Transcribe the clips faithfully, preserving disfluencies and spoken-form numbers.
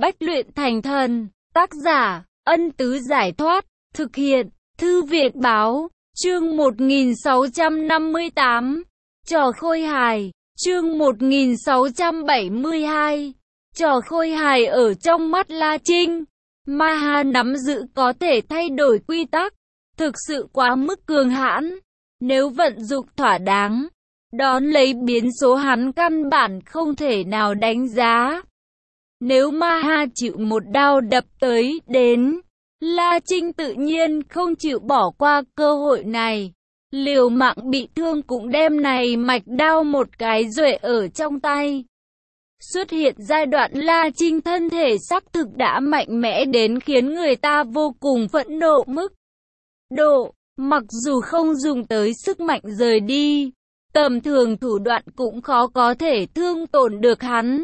Bách luyện thành thần. Tác giả, Ân Tứ Giải Thoát. Thực hiện, Thư Việt Báo. Chương một nghìn sáu trăm năm mươi tám. Trò khôi hài. Chương một nghìn sáu trăm bảy mươi hai. Trò khôi hài ở trong mắt La Trinh. Ma Ha nắm giữ có thể thay đổi quy tắc, thực sự quá mức cường hãn. Nếu vận dụng thỏa đáng, đón lấy biến số hắn căn bản không thể nào đánh giá. Nếu Ma Ha chịu một đao đập tới đến, La Trinh tự nhiên không chịu bỏ qua cơ hội này. Liều mạng bị thương cũng đem này mạch đao một cái duệ ở trong tay. Xuất hiện giai đoạn La Trinh thân thể xác thực đã mạnh mẽ đến khiến người ta vô cùng phẫn nộ mức độ. Mặc dù không dùng tới sức mạnh rời đi, tầm thường thủ đoạn cũng khó có thể thương tổn được hắn.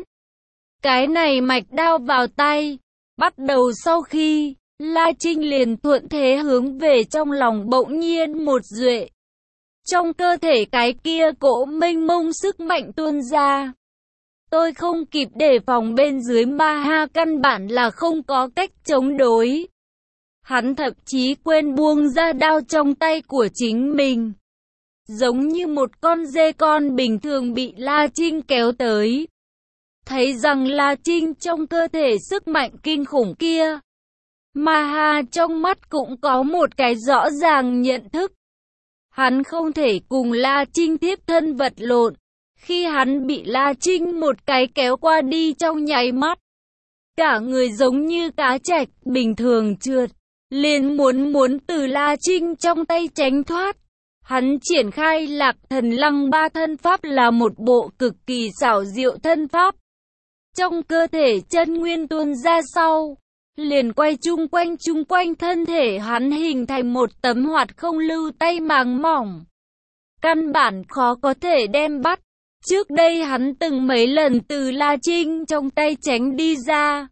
Cái này mạch đao vào tay, bắt đầu sau khi La Trinh liền thuận thế hướng về trong lòng bỗng nhiên một duệ. Trong cơ thể cái kia cỗ mênh mông sức mạnh tuôn ra. Tôi không kịp đề phòng, bên dưới Ma Ha căn bản là không có cách chống đối. Hắn thậm chí quên buông ra đao trong tay của chính mình. Giống như một con dê con bình thường bị La Trinh kéo tới. Thấy rằng La Trinh trong cơ thể sức mạnh kinh khủng kia, Ma Ha trong mắt cũng có một cái rõ ràng nhận thức. Hắn không thể cùng La Trinh tiếp thân vật lộn. Khi hắn bị La Trinh một cái kéo qua đi trong nháy mắt, cả người giống như cá trạch bình thường trượt, liền muốn muốn từ La Trinh trong tay tránh thoát. Hắn triển khai Lạc Thần Lăng Ba thân pháp là một bộ cực kỳ xảo diệu thân pháp. Trong cơ thể chân nguyên tuôn ra sau, liền quay chung quanh chung quanh thân thể hắn hình thành một tấm hoạt không lưu tay màng mỏng. Căn bản khó có thể đem bắt. Trước đây hắn từng mấy lần từ La Trinh trong tay tránh đi ra.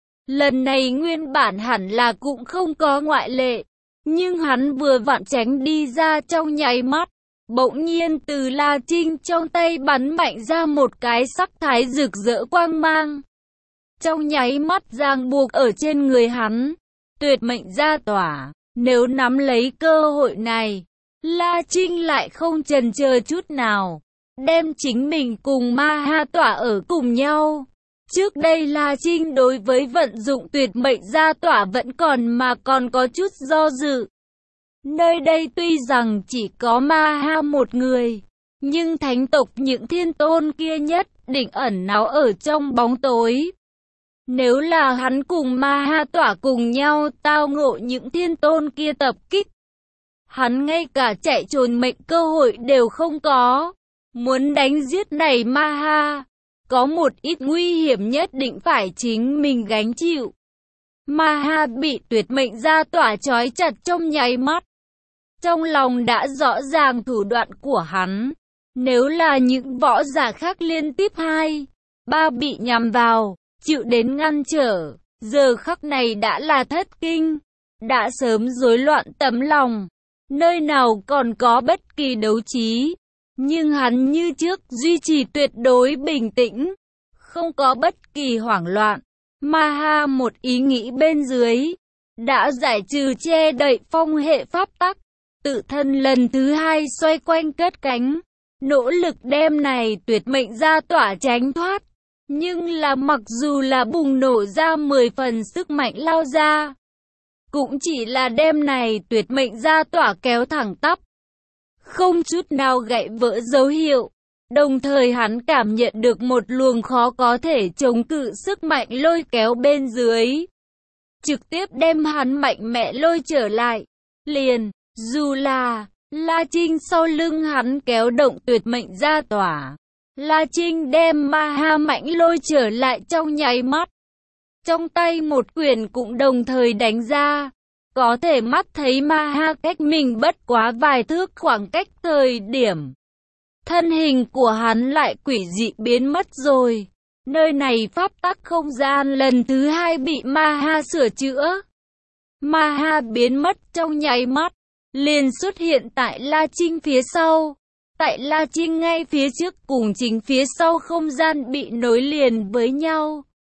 Lần này nguyên bản hẳn là cũng không có ngoại lệ. Nhưng hắn vừa vặn tránh đi ra trong nháy mắt. Bỗng nhiên từ La Trinh trong tay bắn mạnh ra một cái sắc thái rực rỡ quang mang. Trong nháy mắt ràng buộc ở trên người hắn. Tuyệt mệnh ra tỏa. Nếu nắm lấy cơ hội này, La Trinh lại không chần chờ chút nào. Đem chính mình cùng Ma Ha tỏa ở cùng nhau. Trước đây La Trinh đối với vận dụng tuyệt mệnh gia tỏa vẫn còn mà còn có chút do dự. Nơi đây tuy rằng chỉ có Ma Ha một người, nhưng thánh tộc những thiên tôn kia nhất định ẩn náu ở trong bóng tối. Nếu là hắn cùng Ma Ha tỏa cùng nhau tao ngộ những thiên tôn kia tập kích, hắn ngay cả chạy trốn mệnh cơ hội đều không có. Muốn đánh giết này Ma Ha, có một ít nguy hiểm nhất định phải chính mình gánh chịu. Ma Ha bị tuyệt mệnh gia tỏa trói chặt trong nháy mắt. Trong lòng đã rõ ràng thủ đoạn của hắn. Nếu là những võ giả khác liên tiếp hai, ba bị nhằm vào, chịu đến ngăn trở, giờ khắc này đã là thất kinh, đã sớm rối loạn tấm lòng, nơi nào còn có bất kỳ đấu trí. Nhưng hắn như trước duy trì tuyệt đối bình tĩnh, không có bất kỳ hoảng loạn. Ma Ha một ý nghĩ bên dưới, đã giải trừ che đậy phong hệ pháp tắc, tự thân lần thứ hai xoay quanh cất cánh, nỗ lực đem này tuyệt mệnh gia tỏa tránh thoát. Nhưng là mặc dù là bùng nổ ra mười phần sức mạnh lao ra, cũng chỉ là đem này tuyệt mệnh gia tỏa kéo thẳng tắp. Không chút nào gãy vỡ dấu hiệu. Đồng thời hắn cảm nhận được một luồng khó có thể chống cự sức mạnh lôi kéo bên dưới. Trực tiếp đem hắn mạnh mẽ lôi trở lại. Liền, dù là La Trinh sau lưng hắn kéo động tuyệt mệnh gia tỏa, La Trinh đem Ma Ha mạnh lôi trở lại trong nháy mắt. Trong tay một quyền cũng đồng thời đánh ra. Có thể mắt thấy Ma Ha cách mình bất quá vài thước khoảng cách thời điểm. Thân hình của hắn lại quỷ dị biến mất rồi. Nơi này pháp tắc không gian lần thứ hai bị Ma Ha sửa chữa. Ma Ha biến mất trong nháy mắt, liền xuất hiện tại La Trinh phía sau. Tại La Trinh ngay phía trước cùng chính phía sau không gian bị nối liền với nhau.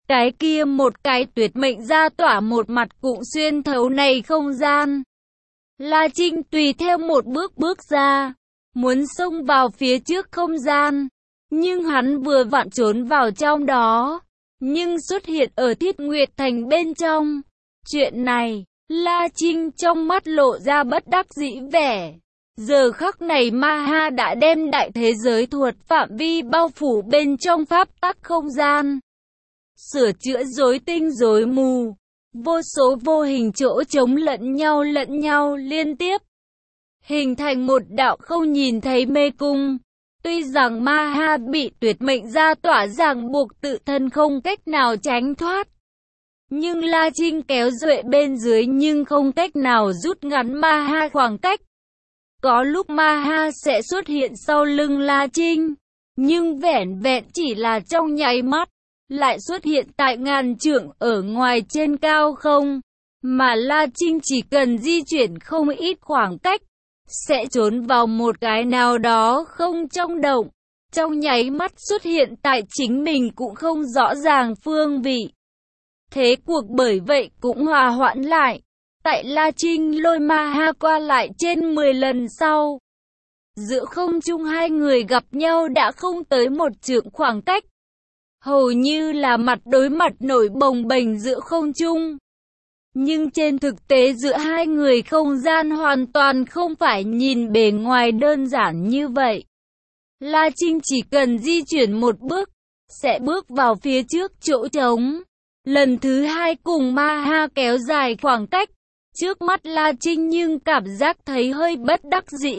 Cái kia một cái tuyệt mệnh ra tỏa một mặt cũng xuyên thấu này không gian. La Trinh tùy theo một bước bước ra, muốn xông vào phía trước không gian, nhưng hắn vừa vặn trốn vào trong đó, nhưng xuất hiện ở Thiết Nguyệt Thành bên trong. Chuyện này, La Trinh trong mắt lộ ra bất đắc dĩ vẻ. Giờ khắc này Ma Ha đã đem đại thế giới thuật phạm vi bao phủ bên trong pháp tắc không gian, sửa chữa rối tinh rối mù, vô số vô hình chỗ trống lẫn nhau lẫn nhau liên tiếp, hình thành một đạo không nhìn thấy mê cung. Tuy rằng Ma Ha bị tuyệt mệnh ra tỏa ràng buộc tự thân không cách nào tránh thoát, nhưng La Trinh kéo duệ bên dưới nhưng không cách nào rút ngắn Ma Ha khoảng cách. Có lúc Ma Ha sẽ xuất hiện sau lưng La Trinh, nhưng vẻn vẹn chỉ là trong nháy mắt, lại xuất hiện tại ngàn trượng ở ngoài trên cao không, mà La Trinh chỉ cần di chuyển không ít khoảng cách, sẽ trốn vào một cái nào đó không trong động, trong nháy mắt xuất hiện tại chính mình cũng không rõ ràng phương vị. Thế cuộc bởi vậy cũng hòa hoãn lại. Tại La Trinh lôi Ma Ha qua lại trên mười lần sau, giữa không trung hai người gặp nhau đã không tới một trượng khoảng cách, hầu như là mặt đối mặt nổi bồng bềnh giữa không trung. Nhưng trên thực tế giữa hai người không gian hoàn toàn không phải nhìn bề ngoài đơn giản như vậy. La Trinh chỉ cần di chuyển một bước, sẽ bước vào phía trước chỗ trống. Lần thứ hai cùng Ma Ha kéo dài khoảng cách, trước mắt La Trinh nhưng cảm giác thấy hơi bất đắc dĩ.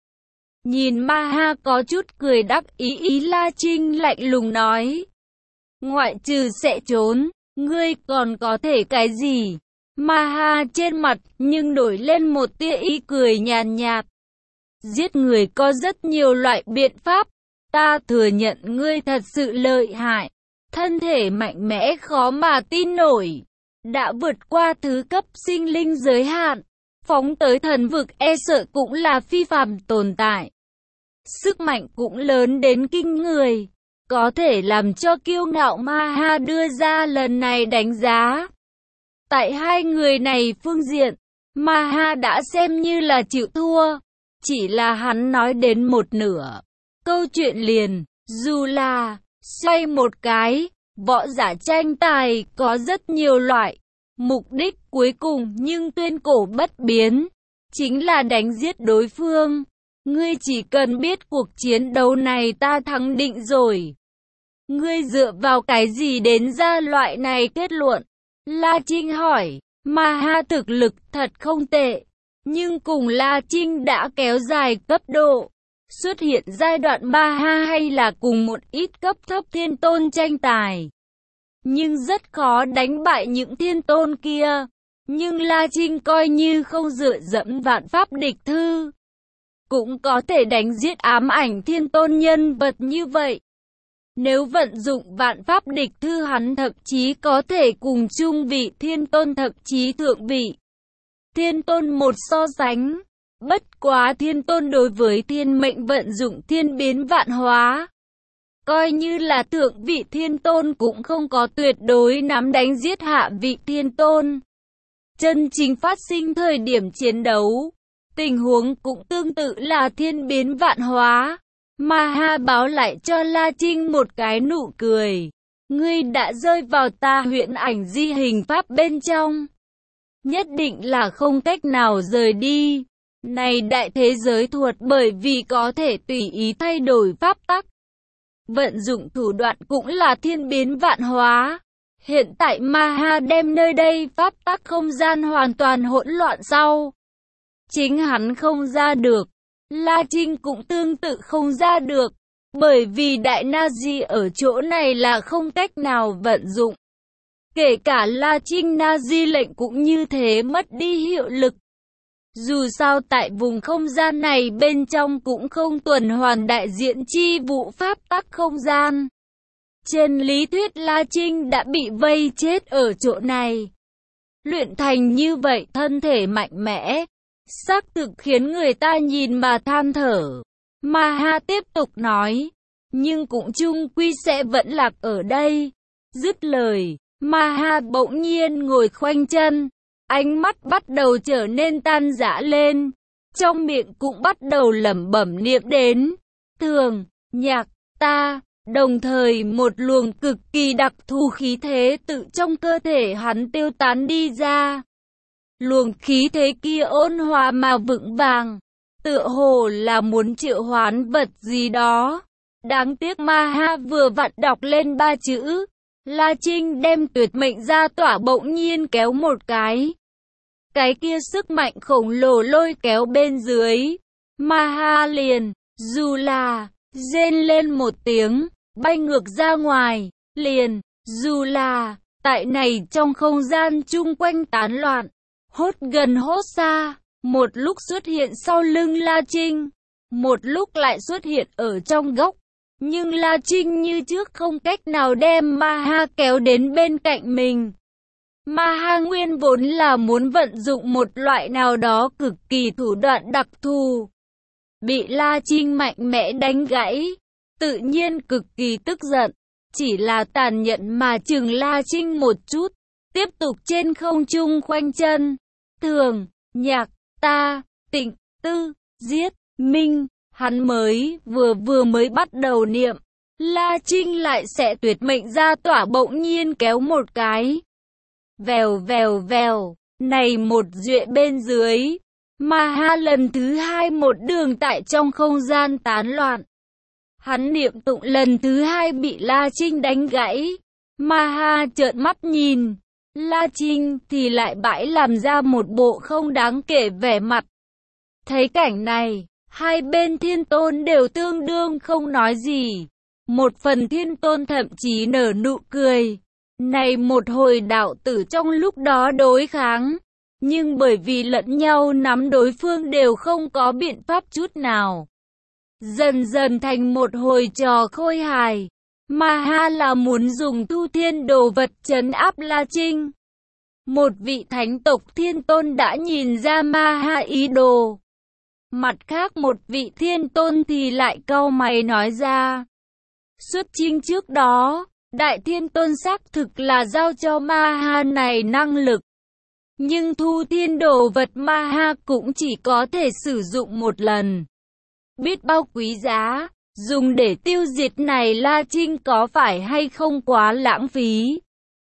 Nhìn Ma Ha có chút cười đắc ý ý La Trinh lạnh lùng nói. Ngoại trừ sẽ trốn, ngươi còn có thể cái gì? Ma Ha trên mặt nhưng đổi lên một tia ý cười nhàn nhạt. Giết người có rất nhiều loại biện pháp, ta thừa nhận ngươi thật sự lợi hại, thân thể mạnh mẽ khó mà tin nổi, đã vượt qua thứ cấp sinh linh giới hạn, phóng tới thần vực e sợ cũng là phi phàm tồn tại. Sức mạnh cũng lớn đến kinh người, có thể làm cho kiêu ngạo Ma Ha đưa ra lần này đánh giá. Tại hai người này phương diện, Ma Ha đã xem như là chịu thua, chỉ là hắn nói đến một nửa. Câu chuyện liền, dù là xoay một cái, võ giả tranh tài có rất nhiều loại, mục đích cuối cùng nhưng tuyên cổ bất biến, chính là đánh giết đối phương. Ngươi chỉ cần biết cuộc chiến đấu này ta thắng định rồi. Ngươi dựa vào cái gì đến ra loại này kết luận? La Trinh hỏi. Ma Ha thực lực thật không tệ, nhưng cùng La Trinh đã kéo dài cấp độ, xuất hiện giai đoạn Ma Ha hay là cùng một ít cấp thấp thiên tôn tranh tài, nhưng rất khó đánh bại những thiên tôn kia. Nhưng La Trinh coi như không dựa dẫm vạn pháp địch thư, cũng có thể đánh giết ám ảnh thiên tôn nhân vật như vậy. Nếu vận dụng vạn pháp địch thư hắn thậm chí có thể cùng chung vị thiên tôn thậm chí thượng vị thiên tôn một so sánh. Bất quá thiên tôn đối với thiên mệnh vận dụng thiên biến vạn hóa, coi như là thượng vị thiên tôn cũng không có tuyệt đối nắm đánh giết hạ vị thiên tôn. Chân chính phát sinh thời điểm chiến đấu, tình huống cũng tương tự là thiên biến vạn hóa. Ma Ha báo lại cho La Trinh một cái nụ cười. Ngươi đã rơi vào ta huyễn ảnh di hình pháp bên trong, nhất định là không cách nào rời đi. Này đại thế giới thuật bởi vì có thể tùy ý thay đổi pháp tắc, vận dụng thủ đoạn cũng là thiên biến vạn hóa. Hiện tại Ma Ha đem nơi đây pháp tắc không gian hoàn toàn hỗn loạn sau, chính hắn không ra được, La Trinh cũng tương tự không ra được, bởi vì đại Nazi ở chỗ này là không cách nào vận dụng. Kể cả La Trinh Nazi lệnh cũng như thế mất đi hiệu lực. Dù sao tại vùng không gian này bên trong cũng không tuần hoàn đại diện chi vụ pháp tắc không gian. Trên lý thuyết La Trinh đã bị vây chết ở chỗ này. Luyện thành như vậy thân thể mạnh mẽ, xác thực khiến người ta nhìn mà than thở. Ma Ha tiếp tục nói, nhưng cũng chung quy sẽ vẫn lạc ở đây. Dứt lời, Ma Ha bỗng nhiên ngồi khoanh chân, ánh mắt bắt đầu trở nên tan rã lên, trong miệng cũng bắt đầu lẩm bẩm niệm đến thường, nhạc, ta, đồng thời một luồng cực kỳ đặc thù khí thế tự trong cơ thể hắn tiêu tán đi ra. Luồng khí thế kia ôn hòa mà vững vàng, tựa hồ là muốn triệu hoán vật gì đó. Đáng tiếc Ma Ha vừa vặn đọc lên ba chữ La Trinh đem tuyệt mệnh ra tỏa bỗng nhiên kéo một cái. Cái kia sức mạnh khổng lồ lôi kéo bên dưới. Ma Ha liền, dù là, rên lên một tiếng, bay ngược ra ngoài, liền, dù là, tại này trong không gian chung quanh tán loạn, hốt gần hốt xa, một lúc xuất hiện sau lưng La Trinh, một lúc lại xuất hiện ở trong góc. Nhưng La Trinh như trước không cách nào đem Ma Ha kéo đến bên cạnh mình. Ma Ha nguyên vốn là muốn vận dụng một loại nào đó cực kỳ thủ đoạn đặc thù. Bị La Trinh mạnh mẽ đánh gãy, tự nhiên cực kỳ tức giận. Chỉ là tàn nhẫn mà chừng La Trinh một chút, tiếp tục trên không trung khoanh chân. Thường, nhạc, ta, tịnh, tư, giết, minh. Hắn mới, vừa vừa mới bắt đầu niệm, La Trinh lại sẽ tuyệt mệnh ra tỏa bỗng nhiên kéo một cái. Vèo vèo vèo, này một duệ bên dưới, Ma Ha lần thứ hai một đường tại trong không gian tán loạn. Hắn niệm tụng lần thứ hai bị La Trinh đánh gãy. Ma Ha trợn mắt nhìn, La Trinh thì lại bãi làm ra một bộ không đáng kể vẻ mặt. Thấy cảnh này, hai bên thiên tôn đều tương đương không nói gì. Một phần thiên tôn thậm chí nở nụ cười. Này một hồi đạo tử trong lúc đó đối kháng. Nhưng bởi vì lẫn nhau nắm đối phương đều không có biện pháp chút nào. Dần dần thành một hồi trò khôi hài. Ma Ha là muốn dùng thu thiên đồ vật trấn áp La Trinh. Một vị thánh tộc thiên tôn đã nhìn ra Ma Ha ý đồ. Mặt khác một vị thiên tôn thì lại cau mày nói ra. Xuất chinh trước đó, đại thiên tôn xác thực là giao cho Ma Ha này năng lực. Nhưng thu thiên đồ vật Ma Ha cũng chỉ có thể sử dụng một lần. Biết bao quý giá, dùng để tiêu diệt này La Trinh có phải hay không quá lãng phí.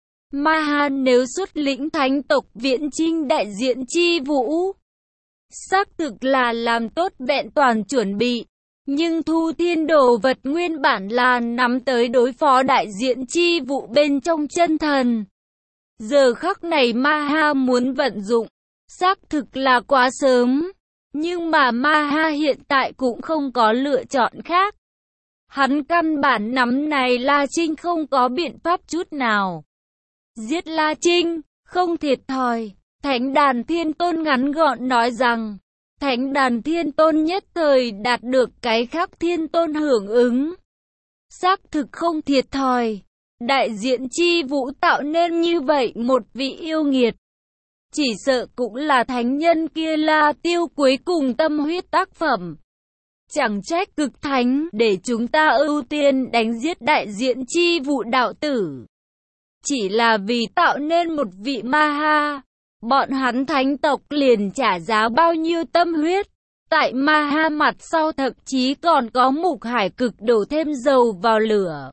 Ma Ha nếu xuất lĩnh thánh tộc viễn chinh đại diện chi vũ, xác thực là làm tốt vẹn toàn chuẩn bị. Nhưng thu thiên đồ vật nguyên bản là nắm tới đối phó đại diện chi vụ bên trong chân thần. Giờ khắc này Ma Ha muốn vận dụng, xác thực là quá sớm. Nhưng mà Ma Ha hiện tại cũng không có lựa chọn khác. Hắn căn bản nắm này La Trinh không có biện pháp chút nào. Giết La Trinh, không thiệt thòi. Thánh đàn thiên tôn ngắn gọn nói rằng, thánh đàn thiên tôn nhất thời đạt được cái khác thiên tôn hưởng ứng. Xác thực không thiệt thòi. Đại diện chi vũ tạo nên như vậy một vị yêu nghiệt. Chỉ sợ cũng là thánh nhân kia La Tiêu cuối cùng tâm huyết tác phẩm. Chẳng trách cực thánh để chúng ta ưu tiên đánh giết đại diện chi vụ đạo tử. Chỉ là vì tạo nên một vị Ma Ha. Bọn hắn thánh tộc liền trả giá bao nhiêu tâm huyết. Tại Ma Ha mặt sau thậm chí còn có Mục Hải cực đổ thêm dầu vào lửa.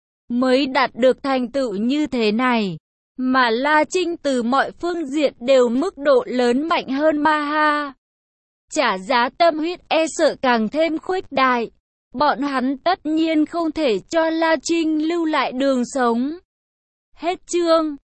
Mới đạt được thành tựu như thế này. Mà La Trinh từ mọi phương diện đều mức độ lớn mạnh hơn Ma Ha. Trả giá tâm huyết e sợ càng thêm khuếch đại. Bọn hắn tất nhiên không thể cho La Trinh lưu lại đường sống. Hết chương.